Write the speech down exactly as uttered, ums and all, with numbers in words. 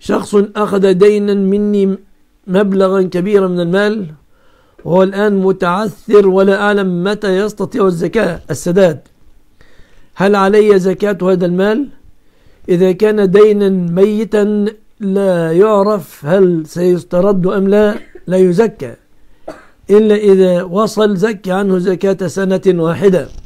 شخص أخذ دينا مني مبلغا كبيرا من المال وهو الآن متعثر ولا أعلم متى يستطيع الزكاة السداد، هل علي زكاة هذا المال؟ إذا كان دينا ميتا لا يعرف هل سيسترد أم لا، لا يزكى إلا إذا وصل زكى عنه زكاة سنة واحدة.